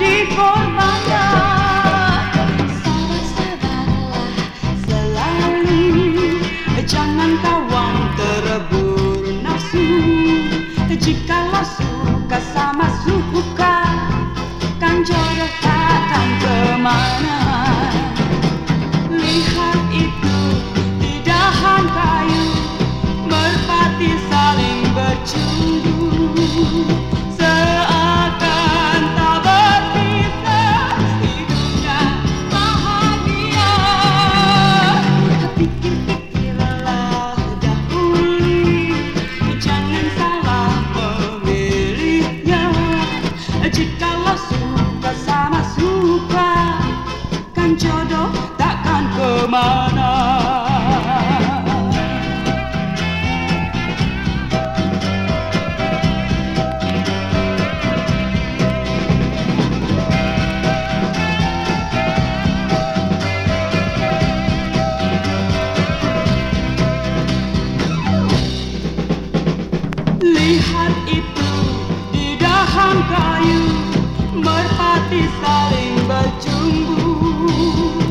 dikorbankan. Sabar-sabarlah selalu, jangan kawan terburu nafsu. Jikalau suka sama suka, kan jodoh takkan kemana. Lihat itu di dahan kayu, merpati saling bercumbu. Seakan tak berpisah, hidupnya bahagia. Pikir-pikirlah dahulu, jangan salah memilihnya. Jikalau suka sama suka, kan jodoh takkan kemana. Lihat itu di dahan kayu, merpati saling bercumbu.